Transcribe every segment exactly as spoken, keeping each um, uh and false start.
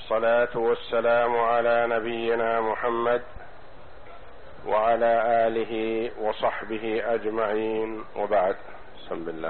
والصلاة والسلام على نبينا محمد وعلى آله وصحبه أجمعين، وبعد. بسم الله.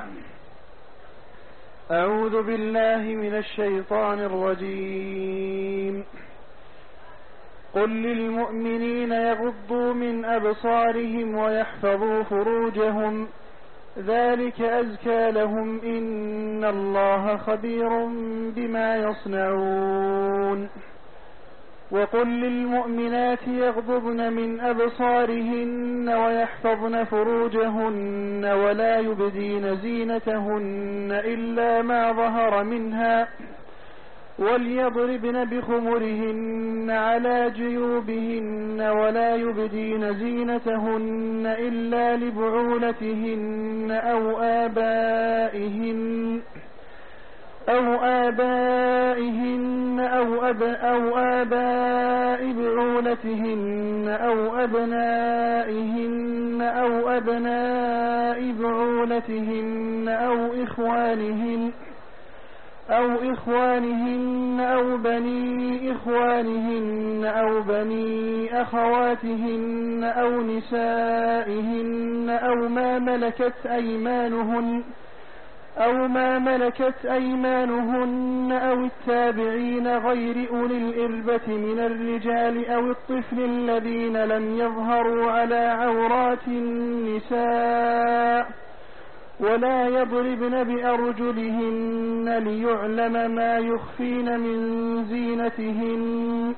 أعوذ بالله من الشيطان الرجيم. قل للمؤمنين يغضوا من أبصارهم ويحفظوا فروجهم ذلك أزكى لهم إن الله خبير بما يصنعون. وقل للمؤمنات يغضضن من أبصارهن ويحفظن فروجهن ولا يبدين زينتهن إلا ما ظهر منها وليضربن بخمرهن على جيوبهن ولا يبدين زينتهن إلا لبعولتهن أو آبائهن أو آبائهن أو, أب أو آباء بعولتهن أو أبنائهن أو أبناء بعولتهن أو إخوانهن أو إخوانهن أو بني إخوانهن أو بني أخواتهن أو نسائهن أو ما ملكت أيمانهن أو ما ملكت أيمانهن أو التابعين غير أولي الإربة من الرجال أو الطفل الذين لم يظهروا على عورات النساء ولا يضربن بأرجلهن ليعلم ما يخفين من زينتهن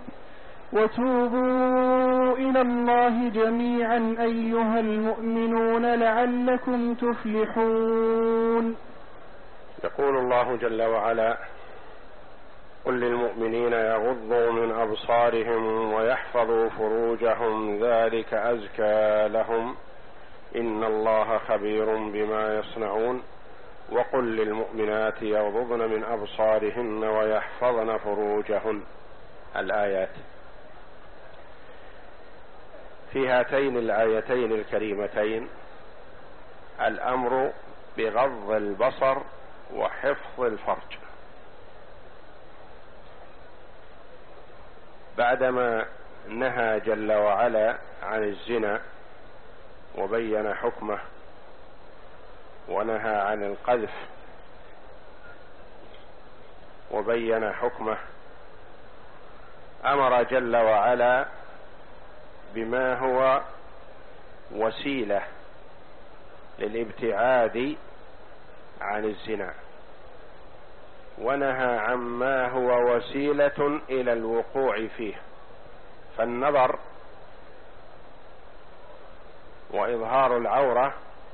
وتوبوا إلى الله جميعا أيها المؤمنون لعلكم تفلحون. يقول الله جل وعلا: قل للمؤمنين يغضوا من أبصارهم ويحفظوا فروجهم ذلك أزكى لهم إن الله خبير بما يصنعون. وقل للمؤمنات يغضضن من أبصارهن ويحفظن فروجهن. الآيات. في هاتين الآيتين الكريمتين الأمر بغض البصر وحفظ الفرج، بعدما نهى جل وعلا عن الزنا وبين حكمه ونهى عن القذف وبين حكمه، أمر جل وعلا بما هو وسيلة للابتعاد عن الزنا، ونهى عما هو وسيلة إلى الوقوع فيه. فالنظر وإظهار العورة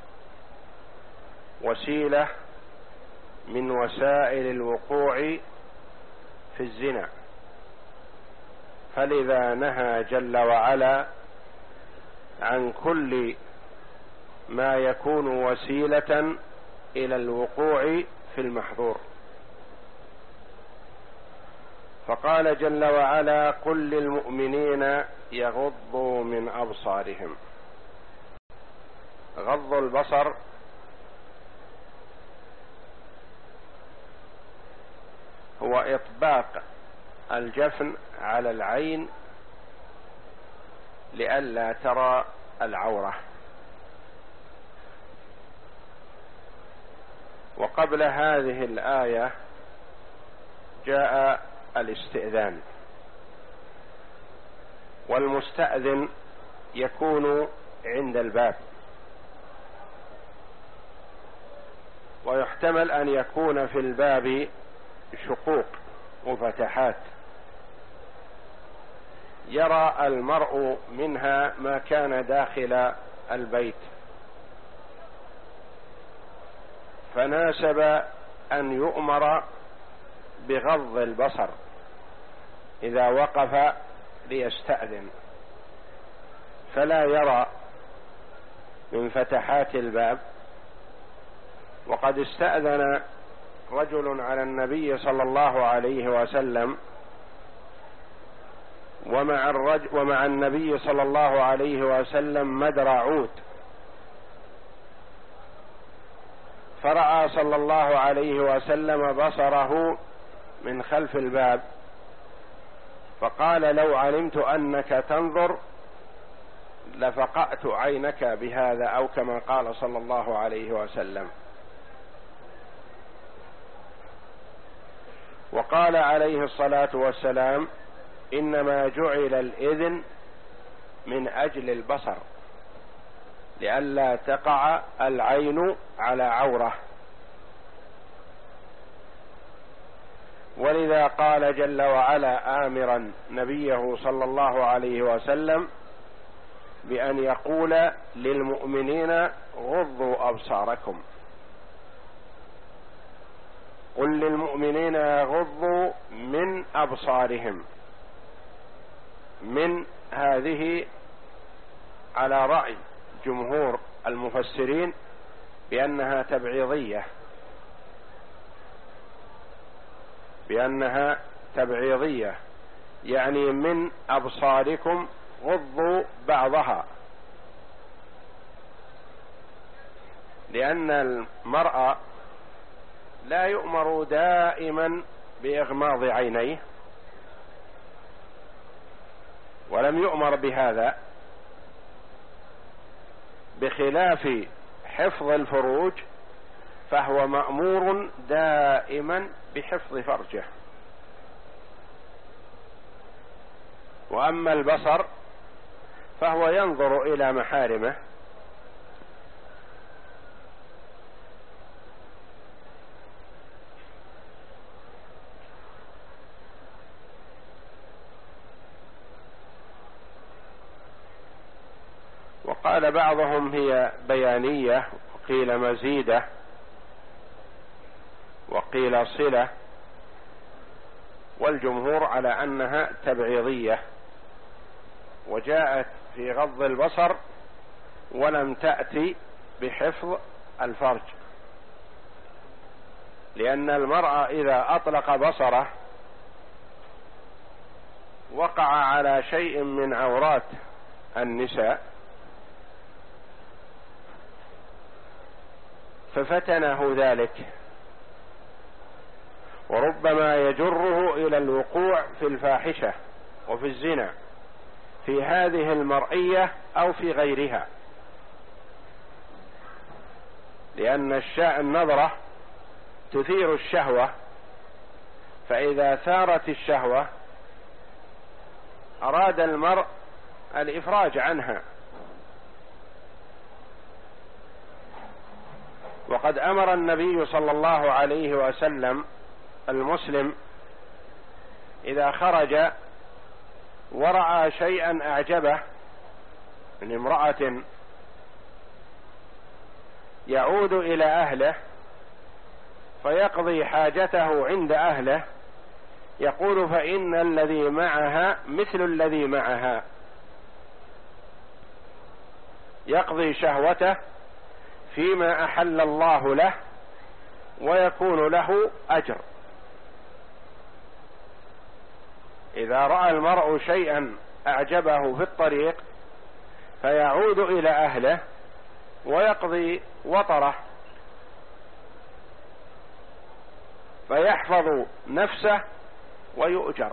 وسيلة من وسائل الوقوع في الزنا، فلذا نهى جل وعلا عن كل ما يكون وسيلة إلى الوقوع في المحظور. فقال جل وعلا: قل للمؤمنين يغضوا من أبصارهم. غض البصر هو إطباق الجفن على العين لئلا ترى العورة. وقبل هذه الآية جاء الاستئذان، والمستأذن يكون عند الباب، ويحتمل أن يكون في الباب شقوق وفتحات يرى المرء منها ما كان داخل البيت، فناسب أن يؤمر بغض البصر إذا وقف ليستأذن، فلا يرى من فتحات الباب. وقد استأذن رجل على النبي صلى الله عليه وسلم ومع, الرجل ومع النبي صلى الله عليه وسلم مدر عود، فرأى صلى الله عليه وسلم بصره من خلف الباب فقال لو علمت أنك تنظر لفقأت عينك بهذا، أو كما قال صلى الله عليه وسلم. وقال عليه الصلاة والسلام إنما جعل الإذن من أجل البصر لئلا تقع العين على عورة، ولذا قال جل وعلا آمرا نبيه صلى الله عليه وسلم بأن يقول للمؤمنين غضوا أبصاركم، قل للمؤمنين يغضوا من أبصارهم. من هذه على رأي جمهور المفسرين بأنها تبعيضية، بأنها تبعيضية يعني من أبصاركم غضوا بعضها، لأن المرأة لا يؤمر دائما بإغماض عينيه، ولم يؤمر بهذا، بخلاف حفظ الفروج فهو مأمور دائما بحفظ فرجه. وأما البصر فهو ينظر إلى محارمه، وقال بعضهم هي بيانية، وقيل مزيدة، وقيل صلة، والجمهور على أنها تبعيضية، وجاءت في غض البصر ولم تأتي بحفظ الفرج، لأن المرء إذا أطلق بصره وقع على شيء من عورات النساء ففتنه ذلك، وربما يجره إلى الوقوع في الفاحشة وفي الزنا في هذه المرئية أو في غيرها، لأن الشاء النظرة تثير الشهوة، فإذا ثارت الشهوة أراد المرء الإفراج عنها. وقد أمر النبي صلى الله عليه وسلم المسلم إذا خرج ورأى شيئا أعجبه من امرأة يعود إلى أهله فيقضي حاجته عند أهله، يقول فإن الذي معها مثل الذي معها، يقضي شهوته فيما أحل الله له ويكون له أجر. إذا رأى المرء شيئا أعجبه في الطريق فيعود إلى أهله ويقضي وطره، فيحفظ نفسه ويؤجر،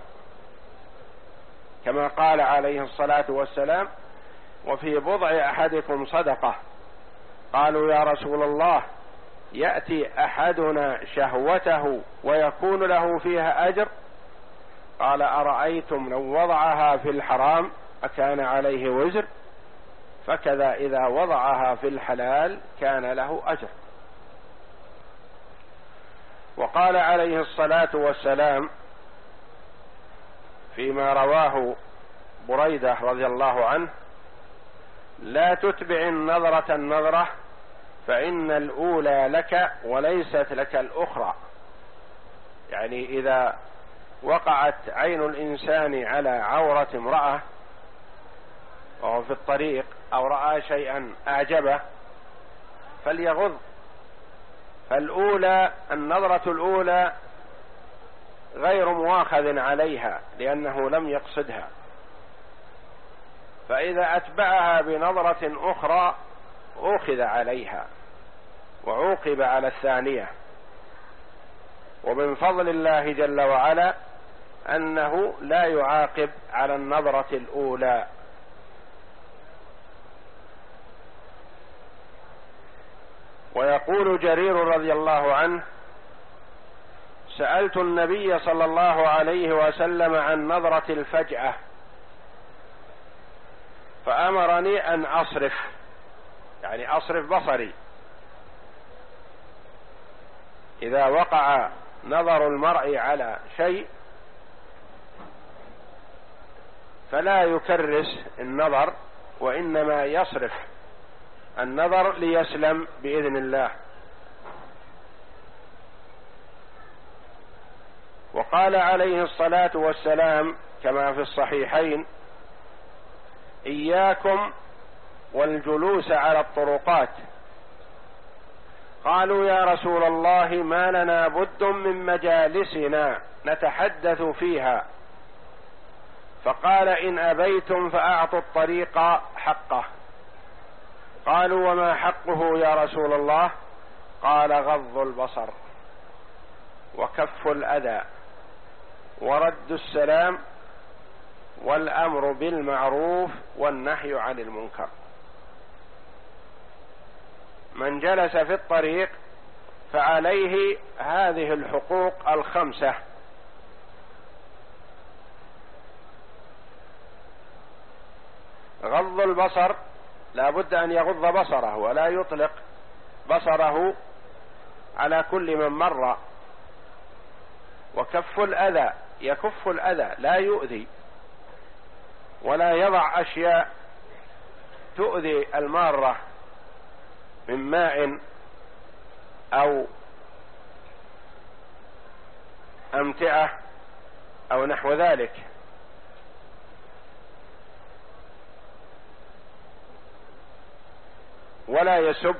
كما قال عليه الصلاة والسلام وفي بضع أحدكم صدقة. قالوا يا رسول الله يأتي أحدنا شهوته ويكون له فيها أجر؟ قال أرأيتم لو وضعها في الحرام أكان عليه وزر؟ فكذا إذا وضعها في الحلال كان له أجر. وقال عليه الصلاة والسلام فيما رواه بريدة رضي الله عنه لا تتبع النظرة النظرة فإن الأولى لك وليست لك الأخرى، يعني إذا وقعت عين الإنسان على عورة امرأة وهو في الطريق أو رأى شيئا أعجبه فليغض، فالأولى النظرة الأولى غير مواخذ عليها لأنه لم يقصدها، فإذا أتبعها بنظرة أخرى أخذ عليها وعوقب على الثانية. ومن فضل الله جل وعلا أنه لا يعاقب على النظرة الأولى. ويقول جرير رضي الله عنه: سألت النبي صلى الله عليه وسلم عن نظرة الفجأة فأمرني أن أصرف، يعني أصرف بصري. إذا وقع نظر المرء على شيء فلا يكرس النظر، وإنما يصرف النظر ليسلم بإذن الله. وقال عليه الصلاة والسلام كما في الصحيحين: إياكم والجلوس على الطرقات. قالوا: يا رسول الله ما لنا بد من مجالسنا نتحدث فيها. فقال: إن أبيتم فأعطوا الطريق حقه. قالوا: وما حقه يا رسول الله؟ قال: غض البصر وكف الأذى ورد السلام والأمر بالمعروف والنهي عن المنكر. من جلس في الطريق فعليه هذه الحقوق الخمسة: غض البصر، لا بد أن يغض بصره ولا يطلق بصره على كل من مر. وكف الأذى، يكف الأذى، لا يؤذي ولا يضع أشياء تؤذي المارة من ماء أو أمتعة أو نحو ذلك. ولا يسب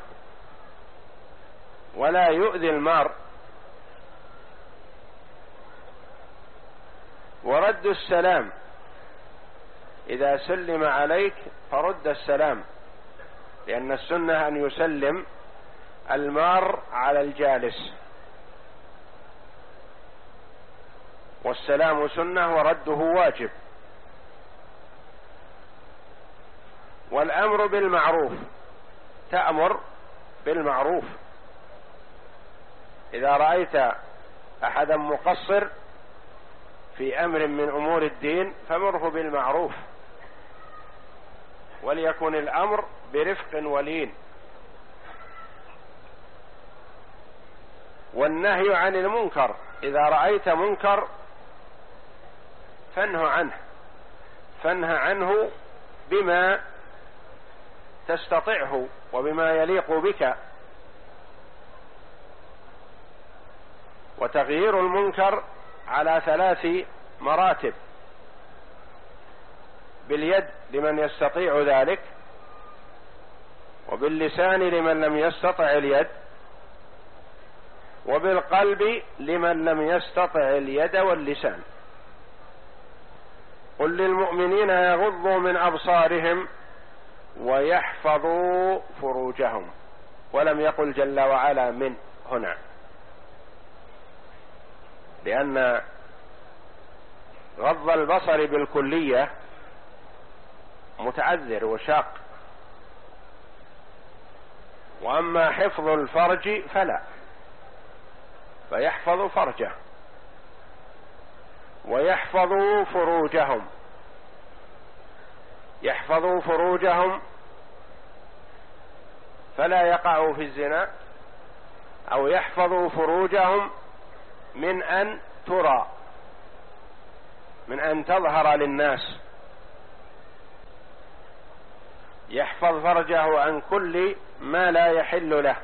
ولا يؤذي المار. ورد السلام، إذا سلم عليك فرد السلام، لأن السنة أن يسلم المار على الجالس، والسلام سنة ورده واجب. والأمر بالمعروف، تأمر بالمعروف. إذا رأيت أحدا مقصر في أمر من أمور الدين فمره بالمعروف، وليكن الأمر برفق ولين. والنهي عن المنكر، إذا رأيت منكر فانه عنه، فانه عنه بما تستطيعه وبما يليق بك. وتغيير المنكر على ثلاث مراتب: باليد لمن يستطيع ذلك، وباللسان لمن لم يستطع اليد، وبالقلب لمن لم يستطع اليد واللسان. قل للمؤمنين يغضوا من أبصارهم ويحفظوا فروجهم، ولم يقل جل وعلا من هنا، لأن غض البصر بالكلية متعذر وشاق، وأما حفظ الفرج فلا، فيحفظ فرجه. ويحفظوا فروجهم، يحفظوا فروجهم فلا يقعوا في الزنا، أو يحفظوا فروجهم من أن ترى، من أن تظهر للناس. يحفظ فرجه عن كل ما لا يحل له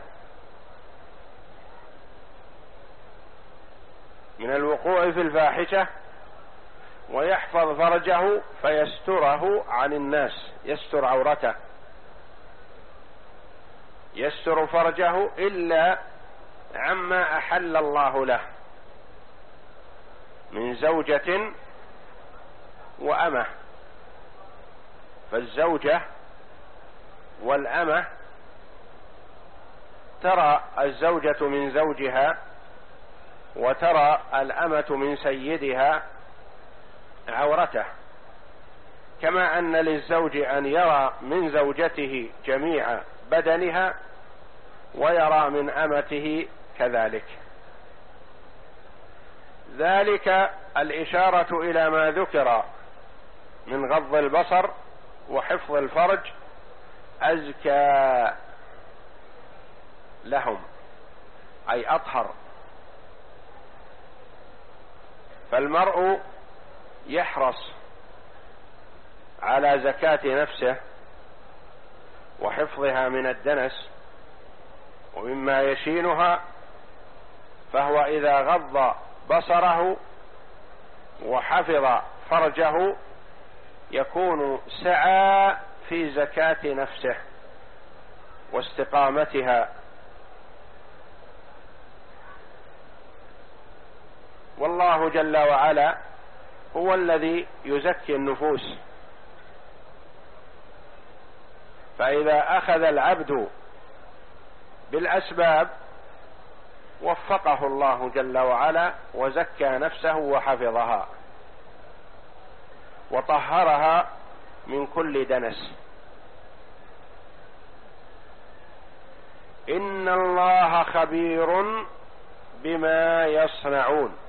من الوقوع في الفاحشة، ويحفظ فرجه فيستره عن الناس، يستر عورته، يستر فرجه إلا عما أحل الله له من زوجة وأمة. فالزوجة والأمة ترى الزوجة من زوجها، وترى الأمة من سيدها، عورته، كما أن للزوج أن يرى من زوجته جميع بدنها ويرى من أمته كذلك. ذلك الإشارة إلى ما ذكر من غض البصر وحفظ الفرج أزكى لهم، أي أطهر. فالمرء يحرص على زكاة نفسه وحفظها من الدنس ومما يشينها، فهو إذا غض بصره وحفظ فرجه يكون سعى في زكاة نفسه واستقامتها. والله جل وعلا هو الذي يزكي النفوس، فإذا أخذ العبد بالأسباب وفقه الله جل وعلا وزكى نفسه وحفظها وطهرها من كل دنس. إن الله خبير بما يصنعون،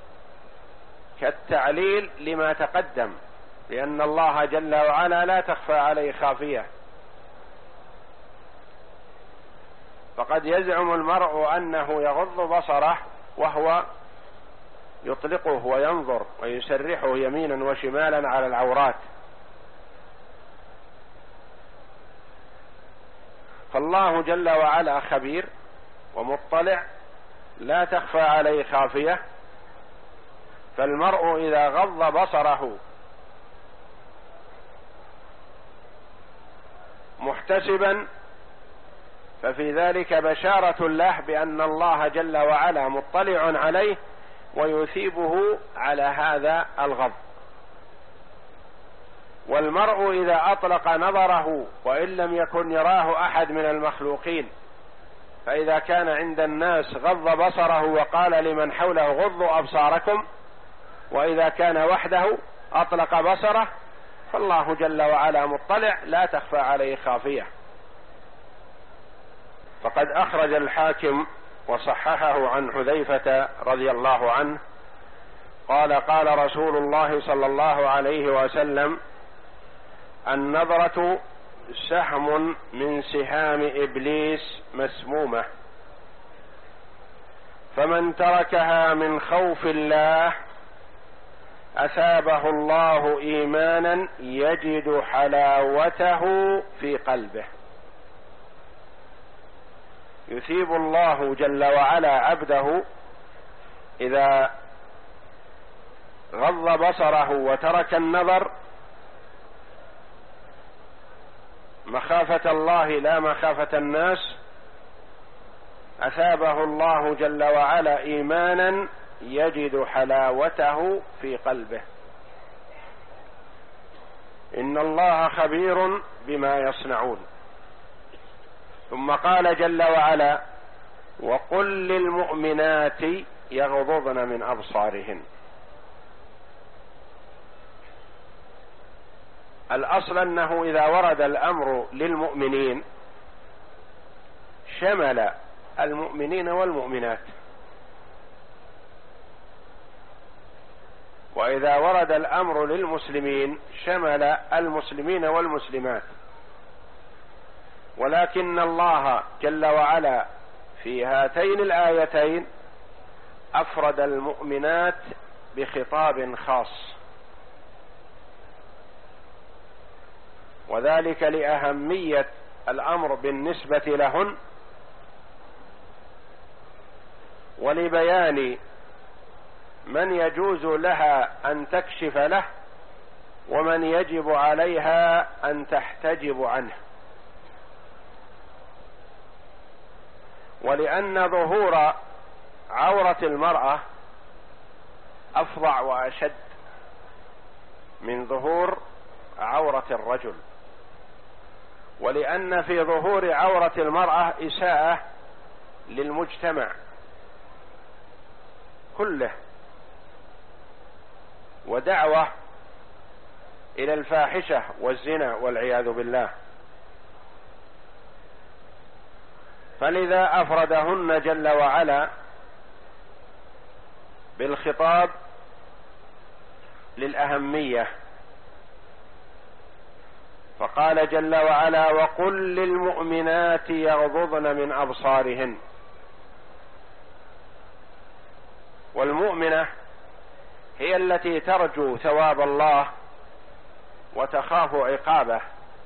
كالتعليل لما تقدم، لأن الله جل وعلا لا تخفى عليه خافية. فقد يزعم المرء أنه يغض بصره وهو يطلقه وينظر ويسرحه يمينا وشمالا على العورات، فالله جل وعلا خبير ومطلع لا تخفى عليه خافية. فالمرء إذا غض بصره محتسبا ففي ذلك بشارة له بأن الله جل وعلا مطلع عليه ويثيبه على هذا الغض. والمرء إذا أطلق نظره وإن لم يكن يراه أحد من المخلوقين، فإذا كان عند الناس غض بصره وقال لمن حوله غضوا أبصاركم، وإذا كان وحده أطلق بصره، فالله جل وعلا مطلع لا تخفى عليه خافية. فقد أخرج الحاكم وصححه عن حذيفة رضي الله عنه قال قال رسول الله صلى الله عليه وسلم: النظرة سهم من سهام إبليس مسمومة، فمن تركها من خوف الله أثابه الله إيمانا يجد حلاوته في قلبه. يثيب الله جل وعلا عبده إذا غض بصره وترك النظر مخافة الله لا مخافة الناس، أثابه الله جل وعلا إيمانا يجد حلاوته في قلبه. إن الله خبير بما يصنعون. ثم قال جل وعلا: وقل للمؤمنات يغضضن من أبصارهن. الأصل أنه إذا ورد الأمر للمؤمنين شمل المؤمنين والمؤمنات، وإذا ورد الأمر للمسلمين شمل المسلمين والمسلمات. ولكن الله جل وعلا في هاتين الآيتين أفرد المؤمنات بخطاب خاص، وذلك لأهمية الأمر بالنسبة لهن، ولبيان من يجوز لها أن تكشف له ومن يجب عليها أن تحتجب عنه. ولأن ظهور عورة المرأة أفظع وأشد من ظهور عورة الرجل، ولأن في ظهور عورة المرأة إساءة للمجتمع كله ودعوة إلى الفاحشة والزنا والعياذ بالله. فلذا أفردهن جل وعلا بالخطاب للأهمية، فقال جل وعلا: وقل للمؤمنات يغضضن من أبصارهن. والمؤمنة هي التي ترجو ثواب الله وتخاف عقابه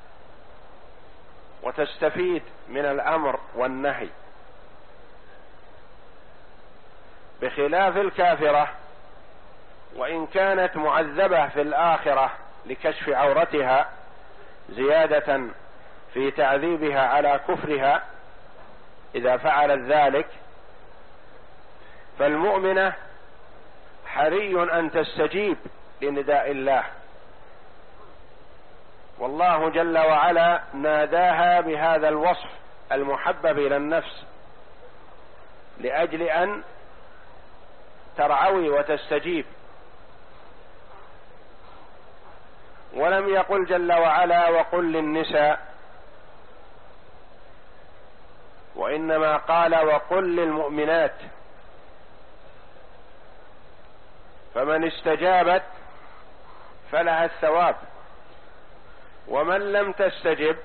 وتستفيد من الأمر والنهي، بخلاف الكافرة، وإن كانت معذبة في الآخرة لكشف عورتها زيادة في تعذيبها على كفرها إذا فعلت ذلك، فالمؤمنة حري أن تستجيب لنداء الله، والله جل وعلا ناداها بهذا الوصف المحبب إلى النفس لأجل أن ترعوي وتستجيب. ولم يقل جل وعلا: وقل للنساء، وإنما قال: وقل للمؤمنات. فمن استجابت فلها الثواب، ومن لم تستجب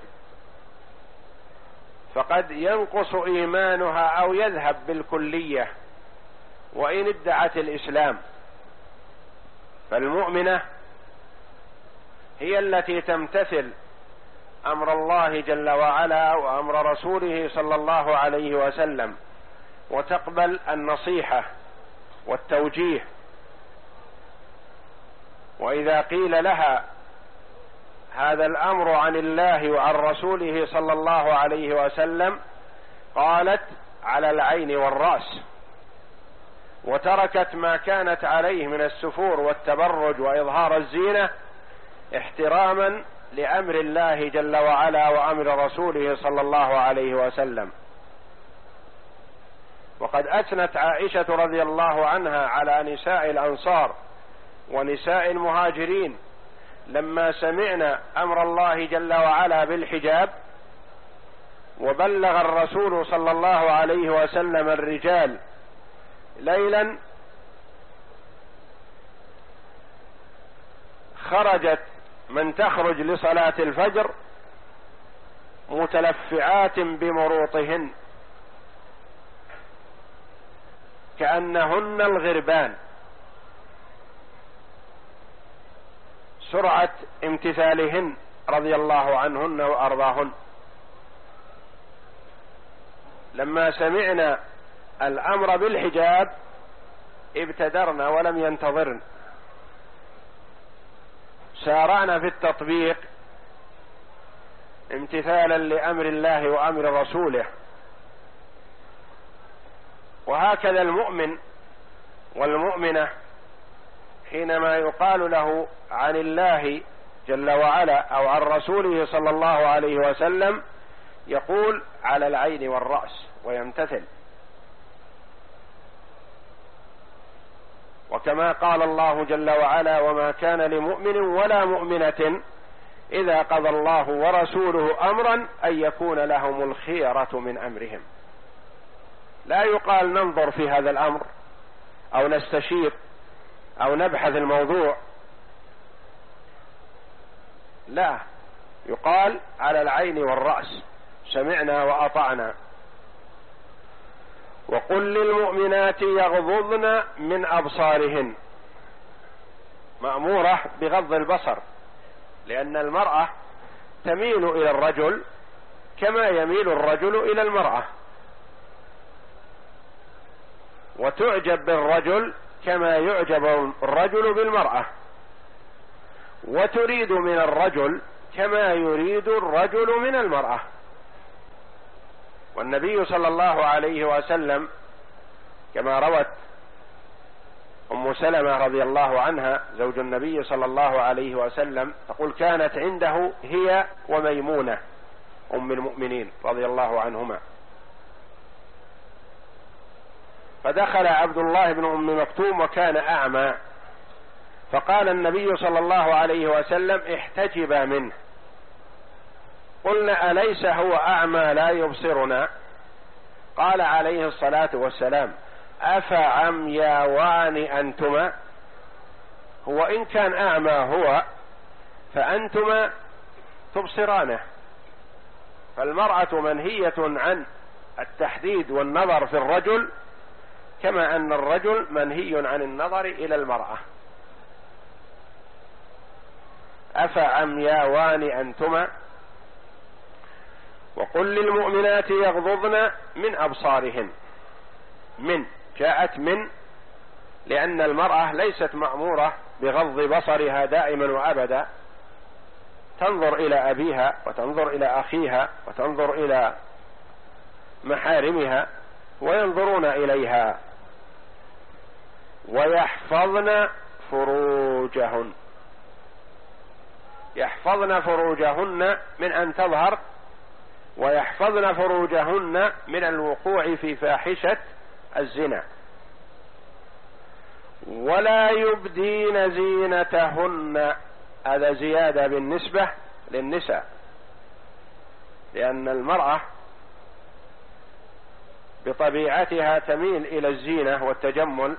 فقد ينقص إيمانها أو يذهب بالكلية وإن ادعت الإسلام. فالمؤمنة هي التي تمتثل أمر الله جل وعلا وأمر رسوله صلى الله عليه وسلم، وتقبل النصيحة والتوجيه. وإذا قيل لها هذا الأمر عن الله وعن رسوله صلى الله عليه وسلم قالت: على العين والرأس، وتركت ما كانت عليه من السفور والتبرج وإظهار الزينة احتراما لأمر الله جل وعلا وأمر رسوله صلى الله عليه وسلم. وقد أثنت عائشة رضي الله عنها على نساء الأنصار ونساء المهاجرين لما سمعنا أمر الله جل وعلا بالحجاب، وبلغ الرسول صلى الله عليه وسلم الرجال ليلا، خرجت من تخرج لصلاة الفجر متلفعات بمروطهن كأنهن الغربان، سرعة امتثالهن رضي الله عنهن وأرضاهن. لما سمعنا الأمر بالحجاب ابتدرن ولم ينتظرن، سارعنا في التطبيق امتثالا لأمر الله وأمر رسوله. وهكذا المؤمن والمؤمنة حينما يقال له عن الله جل وعلا أو عن رسوله صلى الله عليه وسلم يقول: على العين والرأس، ويمتثل. وكما قال الله جل وعلا: وما كان لمؤمن ولا مؤمنة إذا قضى الله ورسوله أمرا أن يكون لهم الخيرة من أمرهم. لا يقال ننظر في هذا الأمر أو نستشير أو نبحث الموضوع، لا، يقال على العين والرأس، سمعنا وأطعنا. وقل للمؤمنات يغضضن من أبصارهن، مأمورة بغض البصر، لأن المرأة تميل إلى الرجل كما يميل الرجل إلى المرأة، وتعجب بالرجل كما يعجب الرجل بالمرأة، وتريد من الرجل كما يريد الرجل من المرأة. والنبي صلى الله عليه وسلم كما روت أم سلمة رضي الله عنها زوج النبي صلى الله عليه وسلم تقول: كانت عنده هي وميمونة أم المؤمنين رضي الله عنهما، فدخل عبد الله بن أم مكتوم وكان أعمى، فقال النبي صلى الله عليه وسلم: احتجبا منه. قلنا: أليس هو أعمى لا يبصرنا؟ قال عليه الصلاة والسلام: أفعمياوان أنتما؟ هو إن كان أعمى هو فأنتما تبصرانه. فالمرأة منهية عن التحديد والنظر في الرجل، كما أن الرجل منهي عن النظر إلى المرأة. أفعمياوان أنتما؟ وقل للمؤمنات يغضضن من أبصارهن. من جاءت من لأن المرأة ليست مأمورة بغض بصرها دائما وأبدا، تنظر إلى أبيها وتنظر إلى أخيها وتنظر إلى محارمها وينظرون إليها. ويحفظن فروجهن. يحفظن فروجهن من أن تظهر، ويحفظن فروجهن من الوقوع في فاحشة الزنا. ولا يبدين زينتهن، هذا زيادة بالنسبة للنساء، لأن المرأة بطبيعتها تميل إلى الزينة والتجمل،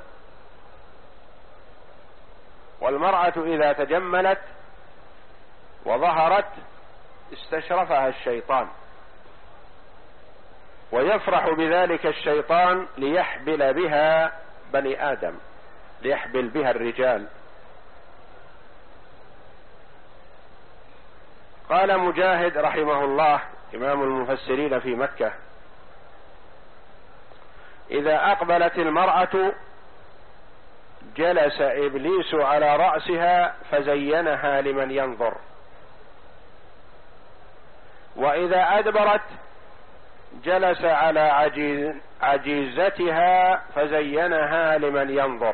والمرأة إذا تجملت وظهرت استشرفها الشيطان، ويفرح بذلك الشيطان ليحبل بها بني آدم، ليحبل بها الرجال. قال مجاهد رحمه الله إمام المفسرين في مكة: إذا أقبلت المرأة جلس إبليس على رأسها فزينها لمن ينظر، وإذا أدبرت جلس على عجيز عجيزتها فزينها لمن ينظر.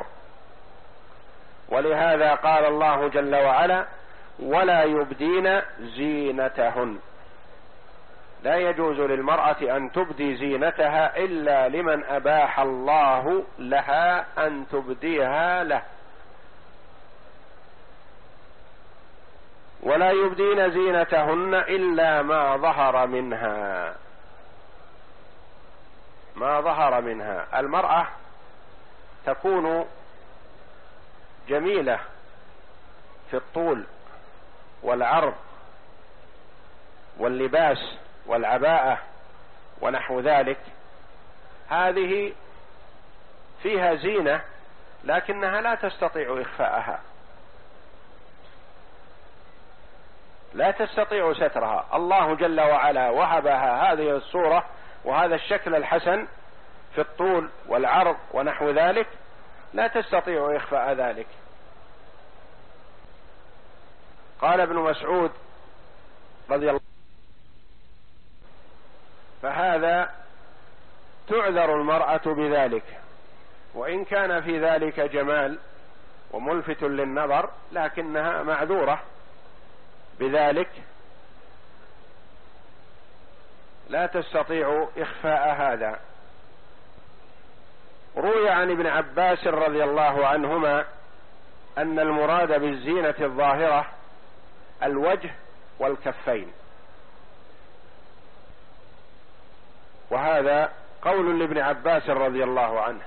ولهذا قال الله جل وعلا: ولا يبدين زينتهن. لا يجوز للمرأة أن تبدي زينتها إلا لمن أباح الله لها أن تبديها له. ولا يبدين زينتهن إلا ما ظهر منها. ما ظهر منها. المرأة تكون جميلة في الطول والعرض واللباس والعباءة ونحو ذلك، هذه فيها زينة لكنها لا تستطيع إخفاءها، لا تستطيع سترها. الله جل وعلا وهبها هذه الصورة وهذا الشكل الحسن في الطول والعرض ونحو ذلك، لا تستطيع إخفاء ذلك. قال ابن مسعود رضي الله فهذا تعذر المرأة بذلك، وإن كان في ذلك جمال وملفت للنظر لكنها معذورة بذلك، لا تستطيع إخفاء هذا. روي عن ابن عباس رضي الله عنهما أن المراد بالزينة الظاهرة الوجه والكفين، وهذا قول لابن عباس رضي الله عنه.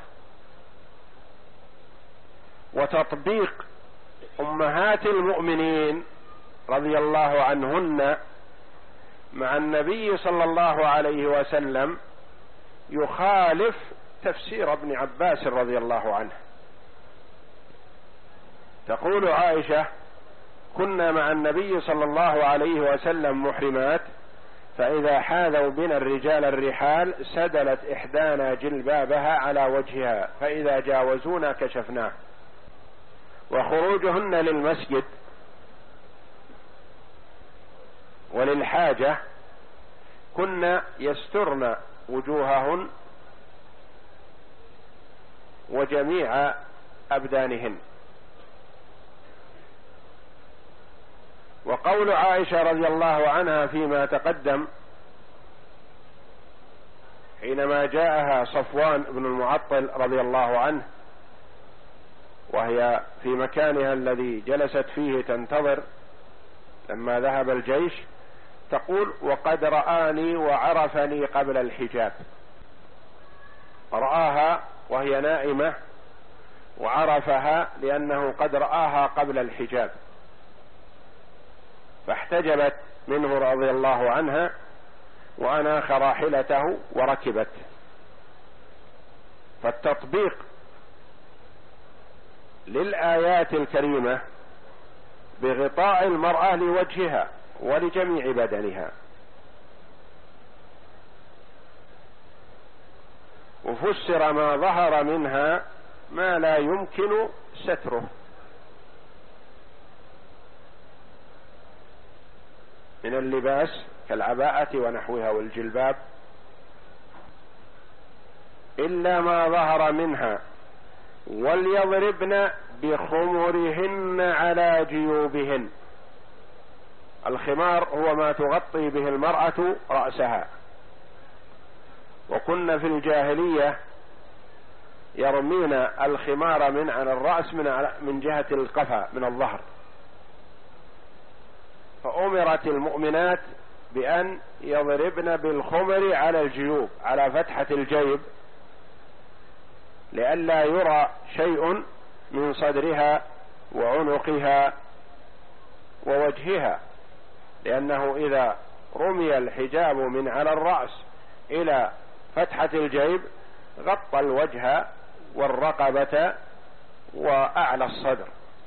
وتطبيق أمهات المؤمنين رضي الله عنهن مع النبي صلى الله عليه وسلم يخالف تفسير ابن عباس رضي الله عنه. تقول عائشة: كنا مع النبي صلى الله عليه وسلم محرمات، فإذا حاذوا بنا الرجال الرحال سدلت إحدانا جلبابها على وجهها، فإذا جاوزونا كشفناه. وخروجهن للمسجد وللحاجة كنا يسترن وجوههن وجميع أبدانهن. وقول عائشة رضي الله عنها فيما تقدم حينما جاءها صفوان بن المعطل رضي الله عنه وهي في مكانها الذي جلست فيه تنتظر لما ذهب الجيش، تقول: وقد رآني وعرفني قبل الحجاب. رآها وهي نائمة وعرفها لأنه قد رآها قبل الحجاب، فاحتجبت منه رضي الله عنها وأناخ راحلته وركبت. فالتطبيق للآيات الكريمة بغطاء المرأة لوجهها ولجميع بدنها، وفسر ما ظهر منها ما لا يمكن ستره من اللباس كالعباءة ونحوها والجلباب، إلا ما ظهر منها. وليضربن بخمرهن على جيوبهن. الخمار هو ما تغطي به المرأة رأسها، وكنا في الجاهلية يرمين الخمار من على الرأس من من جهة القفا من الظهر، فأمرت المؤمنات بأن يضربن بالخمر على الجيوب، على فتحة الجيب، لئلا يرى شيء من صدرها وعنقها ووجهها، لأنه إذا رمي الحجاب من على الرأس إلى فتحة الجيب غطى الوجه والرقبة وأعلى الصدر.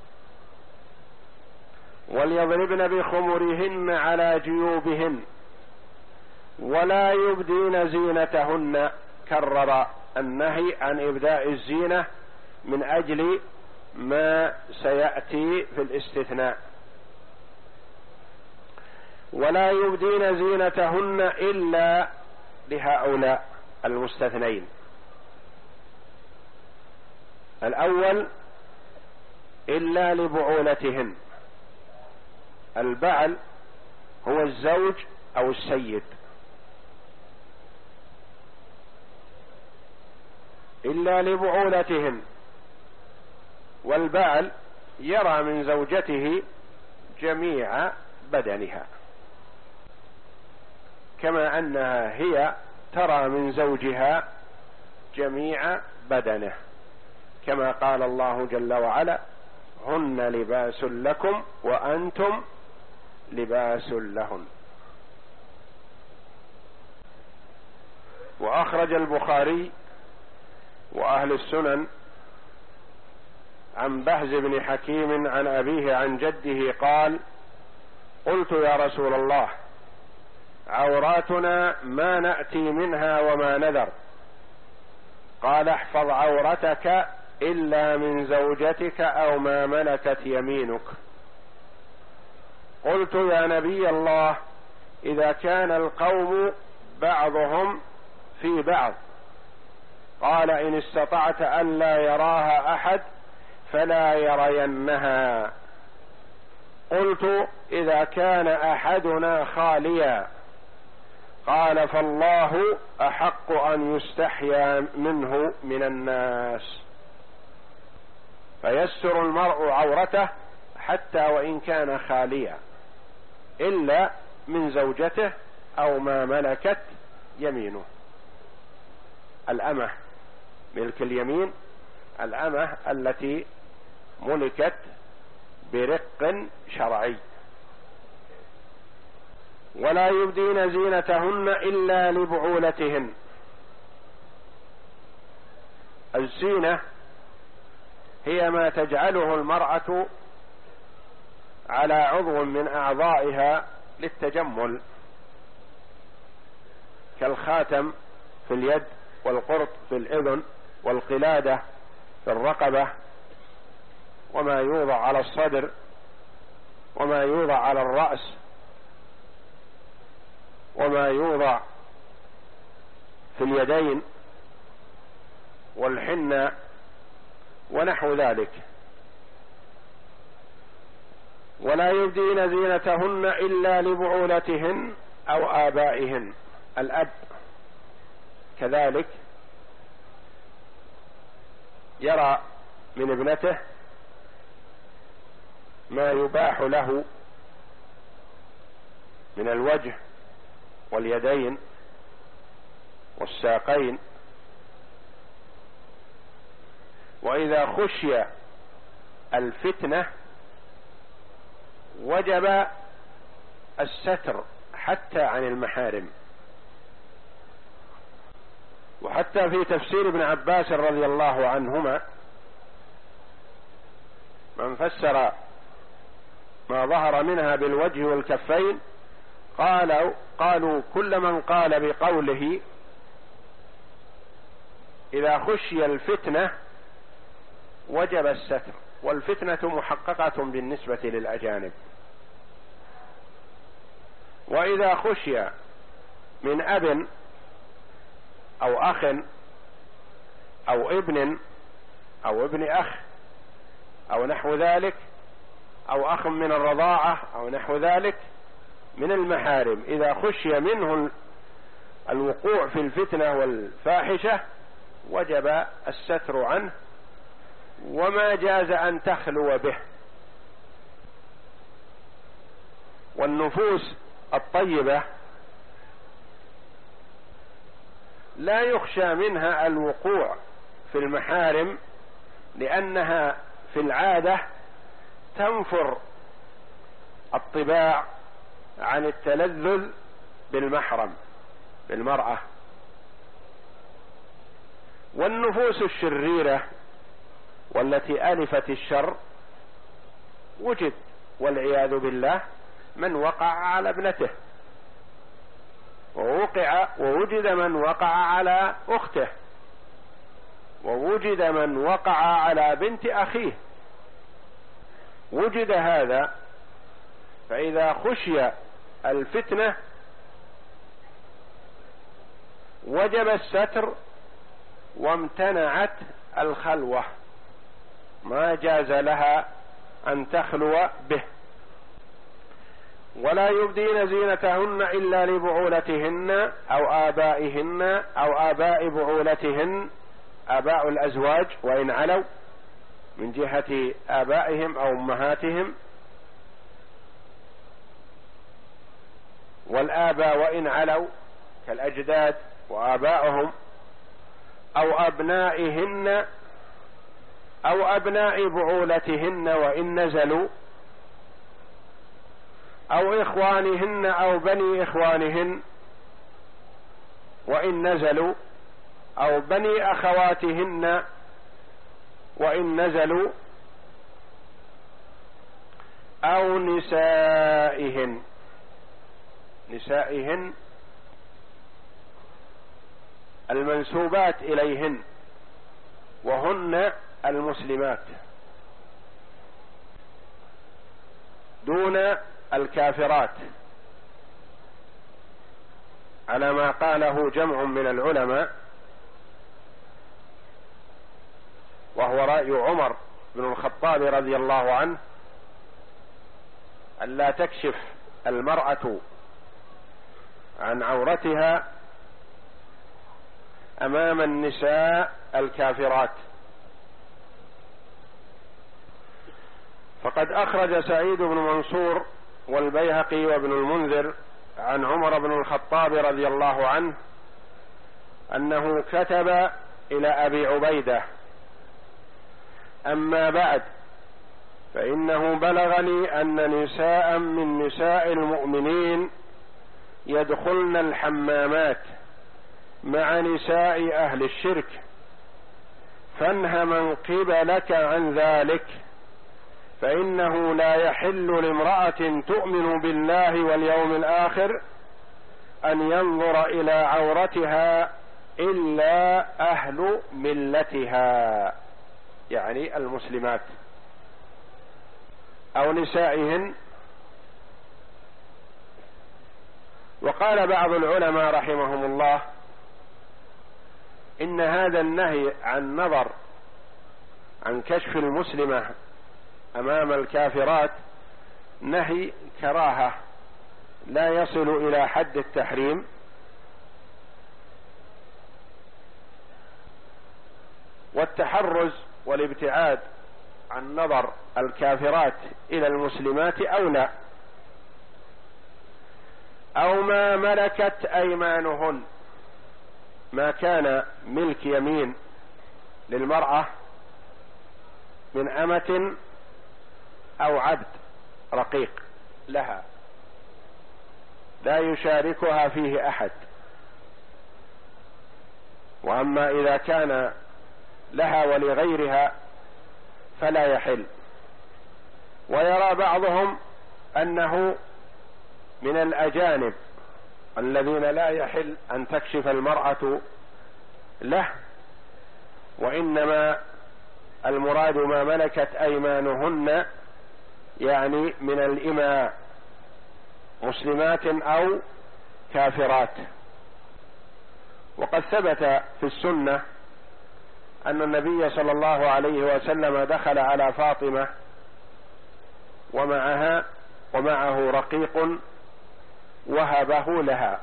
وليضربن بخمرهن على جيوبهن ولا يبدين زينتهن. كرر النهي عن إبداء الزينة من أجل ما سيأتي في الاستثناء. ولا يبدين زينتهن إلا لهؤلاء المستثنين. الأول إلا لبعولتهن. البعل هو الزوج أو السيد، إلا لبعولتهن. والبعل يرى من زوجته جميع بدنها، كما أنها هي ترى من زوجها جميع بدنه، كما قال الله جل وعلا: هن لباس لكم وأنتم لباس لهن. وأخرج البخاري وأهل السنن عن بهز بن حكيم عن أبيه عن جده قال: قلت يا رسول الله، عوراتنا ما نأتي منها وما نذر. قال: احفظ عورتك إلا من زوجتك أو ما ملكت يمينك. قلت يا نبي الله، إذا كان القوم بعضهم في بعض. قال: إن استطعت أن لا يراها أحد فلا يرينها. قلت: إذا كان أحدنا خاليا. قال: فالله أحق أن يستحيا منه من الناس. فيستر المرء عورته حتى وإن كان خاليا، إلا من زوجته أو ما ملكت يمينه. الأمة ملك اليمين، الأمة التي ملكت برق شرعي. ولا يبدين زينتهن إلا لبعولتهن. الزينة هي ما تجعله المرأة على عضو من أعضائها للتجمل، كالخاتم في اليد، والقرط في الأذن، والقلادة في الرقبة، وما يوضع على الصدر، وما يوضع على الرأس، وما يوضع في اليدين، والحنة ونحو ذلك. ولا يبدين زينتهن إلا لبعولتهن أو آبائهن. الأب كذلك يرى من ابنته ما يباح له من الوجه واليدين والساقين. وإذا خشي الفتنة وجب الستر حتى عن المحارم. وحتى في تفسير ابن عباس رضي الله عنهما من فسر ما ظهر منها بالوجه والكفين قالوا قالوا كل من قال بقوله إذا خشي الفتنة وجب الستر، والفتنة محققة بالنسبة للأجانب. وإذا خشي من أب أو أخ أو ابن أو ابن أخ أو نحو ذلك، أو أخ من الرضاعة أو نحو ذلك من المحارم، إذا خشي منه الوقوع في الفتنة والفاحشة وجب الستر عنه، وما جاز أن تخلو به. والنفوس الطيبة لا يخشى منها الوقوع في المحارم، لأنها في العادة تنفر الطباع عن التلذذ بالمحرم بالمرأة. والنفوس الشريرة والتي ألفت الشر وجد والعياذ بالله من وقع على ابنته، ووقع ووجد من وقع على أخته، ووجد من وقع على بنت أخيه، وجد هذا. فإذا خشي الفتنة وجب الستر وامتنعت الخلوة، ما جاز لها أن تخلو به. ولا يبدين زينتهن إلا لبعولتهن أو آبائهن أو آباء بعولتهن، آباء الأزواج وإن علوا من جهة آبائهم أو أمهاتهم، والآباء وإن علوا كالأجداد وآبائهم، أو أبنائهن أو أبناء بعولتهن وإن نزلوا، أو إخوانهن أو بني إخوانهن وإن نزلوا، أو بني أخواتهن وإن نزلوا، أو نسائهن نسائهن المنسوبات إليهن وهن المسلمات دون الكافرات، على ما قاله جمع من العلماء، وهو رأي عمر بن الخطاب رضي الله عنه ألا تكشف المرأة عن عورتها أمام النساء الكافرات. فقد أخرج سعيد بن منصور والبيهقي وابن المنذر عن عمر بن الخطاب رضي الله عنه أنه كتب إلى أبي عبيدة: أما بعد، فإنه بلغني أن نساء من نساء المؤمنين يدخلن الحمامات مع نساء أهل الشرك، فانه من قبلك عن ذلك، فإنه لا يحل لامرأة تؤمن بالله واليوم الآخر أن ينظر إلى عورتها إلا أهل ملتها، يعني المسلمات أو نسائهن. وقال بعض العلماء رحمهم الله إن هذا النهي عن نظر عن كشف المسلمة أمام الكافرات نهي كراهة لا يصل إلى حد التحريم، والتحرز والابتعاد عن نظر الكافرات إلى المسلمات أو لا، أو ما ملكت أيمانهن، ما كان ملك يمين للمرأة من أمة أو عبد رقيق لها لا يشاركها فيه أحد. وأما إذا كان لها ولغيرها فلا يحل. ويرى بعضهم أنه من الأجانب الذين لا يحل أن تكشف المرأة له، وإنما المراد ما ملكت أيمانهن، يعني من الإماء مسلمات أو كافرات. وقد ثبت في السنة أن النبي صلى الله عليه وسلم دخل على فاطمة ومعها ومعه رقيق وهبه لها،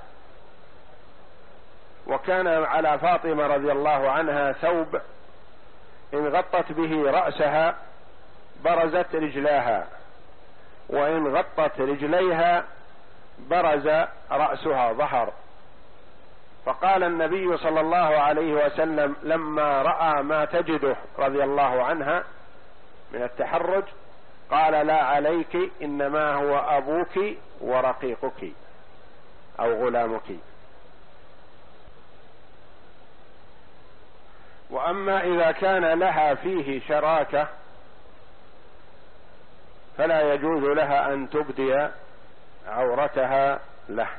وكان على فاطمة رضي الله عنها ثوب إن غطت به رأسها برزت رجلاها، وإن غطت رجليها برز رأسها ظهر. فقال النبي صلى الله عليه وسلم لما رأى ما تجده رضي الله عنها من التحرج قال لا عليك، إنما هو أبوك ورقيقك أو غلامك. وأما إذا كان لها فيه شراكة فلا يجوز لها أن تبدي عورتها له.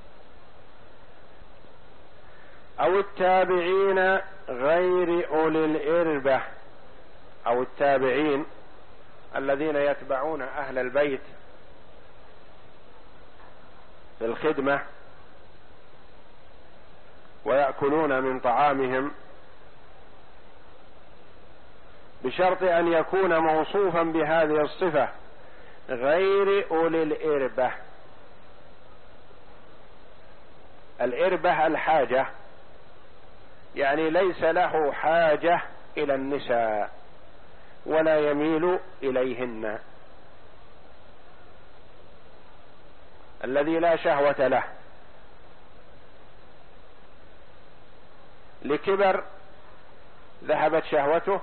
أو التابعين غير أولي الإربة، أو التابعين الذين يتبعون أهل البيت في الخدمة ويأكلون من طعامهم، بشرط أن يكون موصوفا بهذه الصفة غير أولي الإربة. الإربة الحاجة، يعني ليس له حاجة إلى النساء ولا يميل إليهن، الذي لا شهوة له لكبر ذهبت شهوته،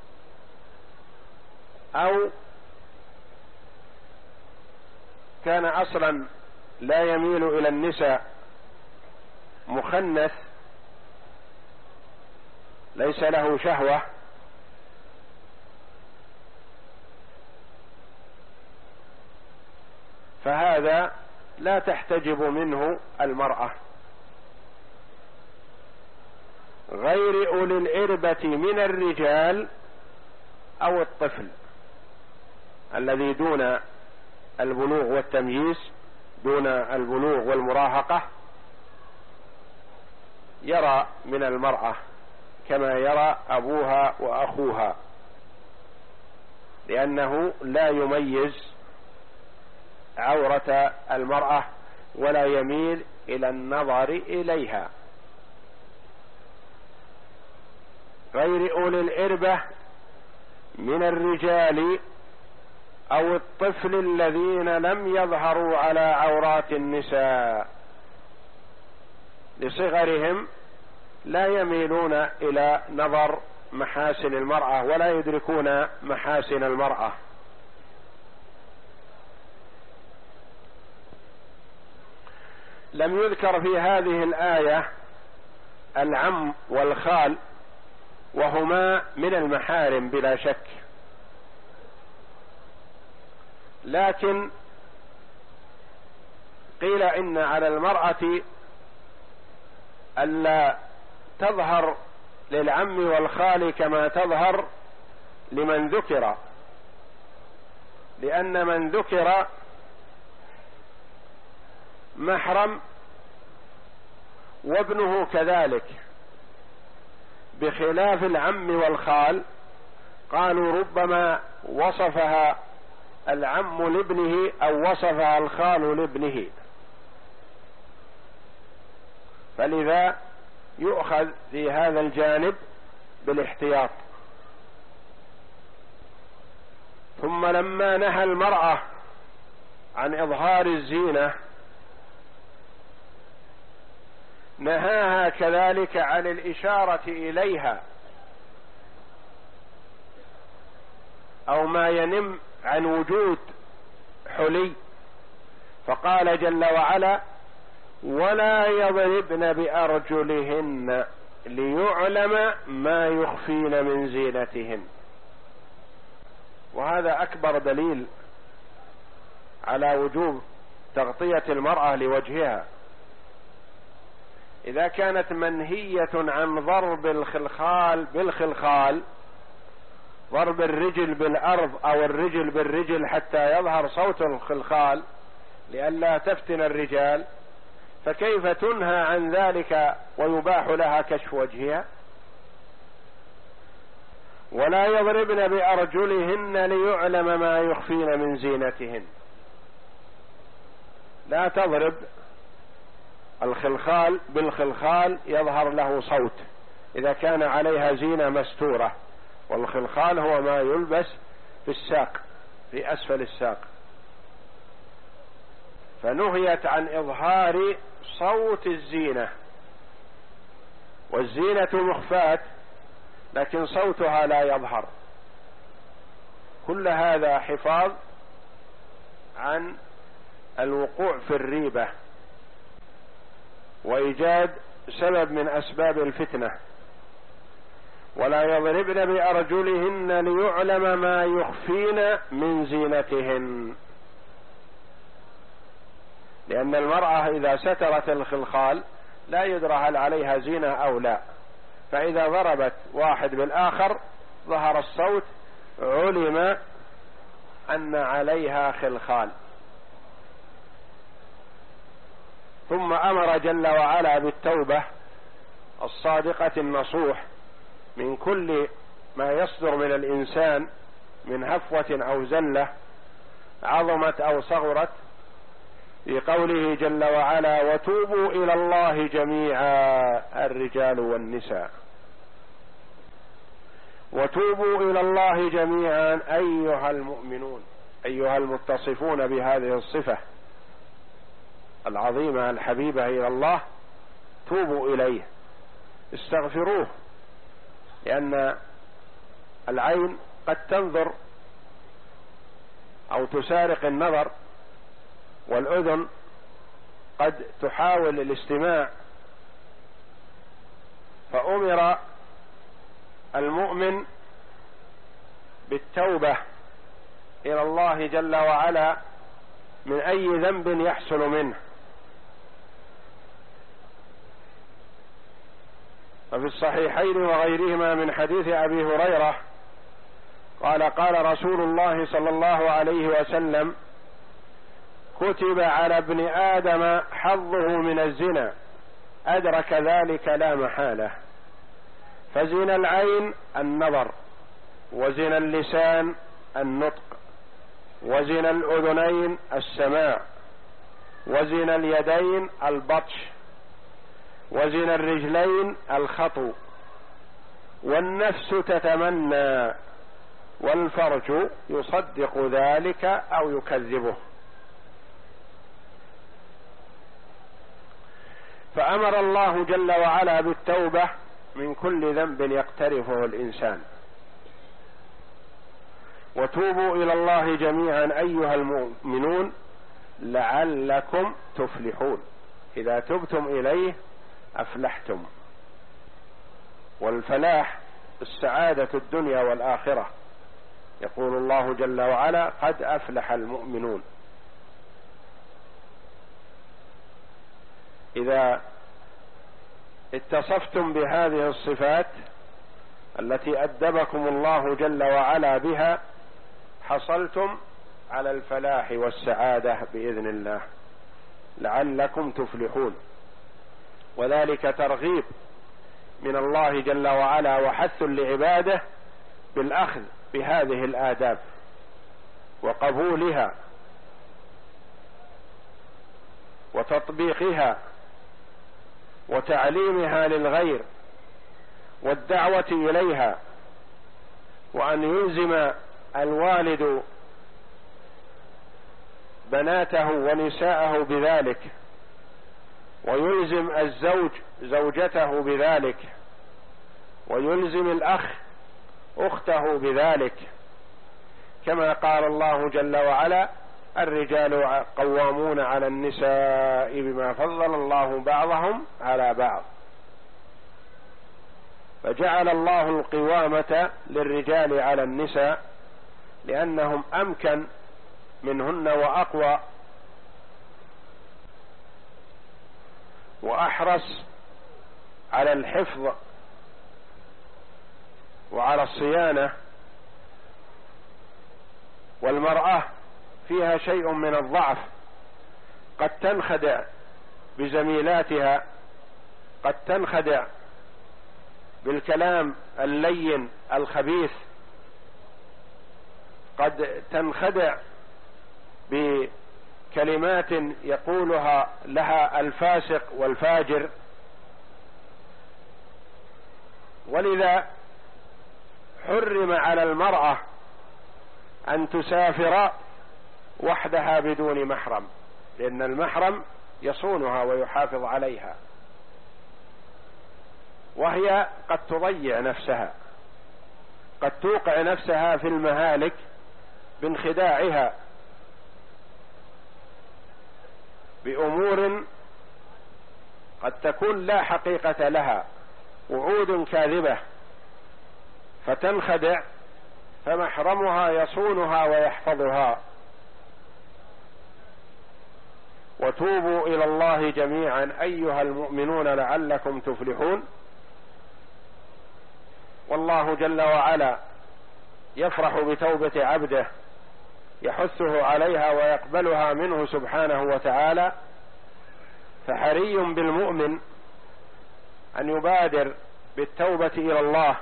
أو كان أصلا لا يميل إلى النساء مخنث ليس له شهوة، فهذا لا تحتجب منه المرأة. غير أولي الإربة من الرجال أو الطفل الذي دون البلوغ والتمييز، دون البلوغ والمراهقة، يرى من المرأة كما يرى أبوها وأخوها، لأنه لا يميز عورة المرأة ولا يميل إلى النظر إليها. غير أولي الإربة من الرجال أو الطفل الذين لم يظهروا على عورات النساء، لصغرهم لا يميلون إلى نظر محاسن المرأة ولا يدركون محاسن المرأة. لم يذكر في هذه الآية العم والخال، وهما من المحارم بلا شك، لكن قيل إن على المرأة ألا تظهر للعم والخال كما تظهر لمن ذكر، لأن من ذكر محرم وابنه كذلك، بخلاف العم والخال. قالوا ربما وصفها العم لابنه أو وصفها الخال لابنه، فلذا يؤخذ في هذا الجانب بالاحتياط. ثم لما نهى المرأة عن إظهار الزينة نهاها كذلك عن الإشارة إليها أو ما ينم عن وجود حلي، فقال جل وعلا: ولا يضربن بأرجلهن ليعلم ما يخفين من زينتهن. وهذا أكبر دليل على وجوب تغطية المرأة لوجهها. إذا كانت منهية عن ضرب الخلخال بالخلخال، ضرب الرجل بالأرض أو الرجل بالرجل حتى يظهر صوت الخلخال لئلا تفتن الرجال، فكيف تنهى عن ذلك ويباح لها كشف وجهها؟ ولا يضربن بأرجلهن ليعلم ما يخفين من زينتهن. لا تضرب الخلخال بالخلخال يظهر له صوت إذا كان عليها زينة مستورة، والخلخال هو ما يلبس في الساق، في أسفل الساق. فنهيت عن إظهار صوت الزينة، والزينة مخفاة لكن صوتها لا يظهر. كل هذا حفاظ عن الوقوع في الريبة وإيجاد سبب من أسباب الفتنة. ولا يضربن بأرجلهن ليعلم ما يخفين من زينتهن، لأن المرأة إذا سترت الخلخال لا يدرى هل عليها زينة أو لا، فإذا ضربت واحد بالآخر ظهر الصوت علم أن عليها خلخال. ثم أمر جل وعلا بالتوبة الصادقة النصوح من كل ما يصدر من الإنسان من هفوة أو زلة عظمت أو صغرت، في قوله جل وعلا: وتوبوا إلى الله جميعا الرجال والنساء. وتوبوا إلى الله جميعا أيها المؤمنون، أيها المتصفون بهذه الصفة العظيمة الحبيبة إلى الله، توبوا إليه، استغفروه، لأن العين قد تنظر أو تسارق النظر، والأذن قد تحاول الاستماع. فأمر المؤمن بالتوبة إلى الله جل وعلا من أي ذنب يحصل منه. وفي الصحيحين وغيرهما من حديث أبي هريرة قال: قال رسول الله صلى الله عليه وسلم: كتب على ابن آدم حظه من الزنا، أدرك ذلك لا محالة، فزنا العين النظر، وزنا اللسان النطق، وزنا الأذنين السماع، وزنا اليدين البطش، وزنا الرجلين الخطو، والنفس تتمنى، والفرج يصدق ذلك أو يكذبه. فأمر الله جل وعلا بالتوبة من كل ذنب يقترفه الإنسان. وتوبوا إلى الله جميعا أيها المؤمنون لعلكم تفلحون، إذا تبتم إليه أفلحتم. والفلاح السعادة الدنيا والآخرة، يقول الله جل وعلا: قد أفلح المؤمنون. إذا اتصفتم بهذه الصفات التي أدبكم الله جل وعلا بها حصلتم على الفلاح والسعادة بإذن الله، لعلكم تفلحون. وذلك ترغيب من الله جل وعلا وحث لعباده بالأخذ بهذه الآداب وقبولها وتطبيقها وتعليمها للغير والدعوة إليها، وأن يلزم الوالد بناته ونساءه بذلك، ويلزم الزوج زوجته بذلك، ويلزم الأخ أخته بذلك، كما قال الله جل وعلا: الرجال قوامون على النساء بما فضل الله بعضهم على بعض. فجعل الله القوامة للرجال على النساء لأنهم أمكن منهن وأقوى وأحرص على الحفظ وعلى الصيانة، والمرأة فيها شيء من الضعف، قد تنخدع بزميلاتها، قد تنخدع بالكلام اللين الخبيث، قد تنخدع بكلمات يقولها لها الفاسق والفاجر. ولذا حرم على المرأة أن تسافر وحدها بدون محرم، لأن المحرم يصونها ويحافظ عليها، وهي قد تضيع نفسها، قد توقع نفسها في المهالك بانخداعها بأمور قد تكون لا حقيقة لها، وعود كاذبة، فتنخدع، فمحرمها يصونها ويحفظها. وتوبوا إلى الله جميعا أيها المؤمنون لعلكم تفلحون. والله جل وعلا يفرح بتوبة عبده، يحثه عليها ويقبلها منه سبحانه وتعالى، فحري بالمؤمن أن يبادر بالتوبة إلى الله،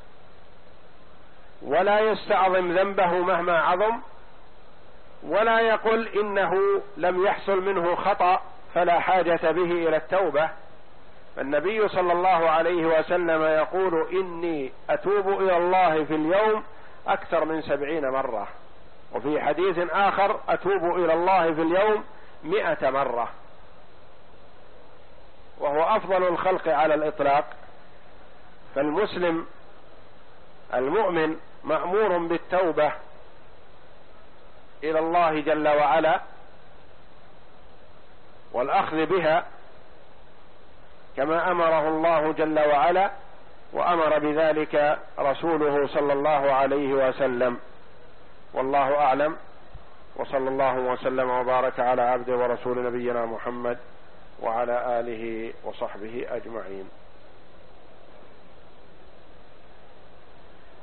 ولا يستعظم ذنبه مهما عظم، ولا يقل إنه لم يحصل منه خطأ فلا حاجة به إلى التوبة. النبي صلى الله عليه وسلم يقول: إني أتوب إلى الله في اليوم أكثر من سبعين مرة، وفي حديث آخر: أتوب إلى الله في اليوم مئة مرة، وهو أفضل الخلق على الإطلاق. فالمسلم المؤمن مأمور بالتوبة إلى الله جل وعلا والأخذ بها كما أمره الله جل وعلا، وأمر بذلك رسوله صلى الله عليه وسلم. والله أعلم، وصلى الله وسلم وبارك على عبده ورسول نبينا محمد وعلى آله وصحبه أجمعين.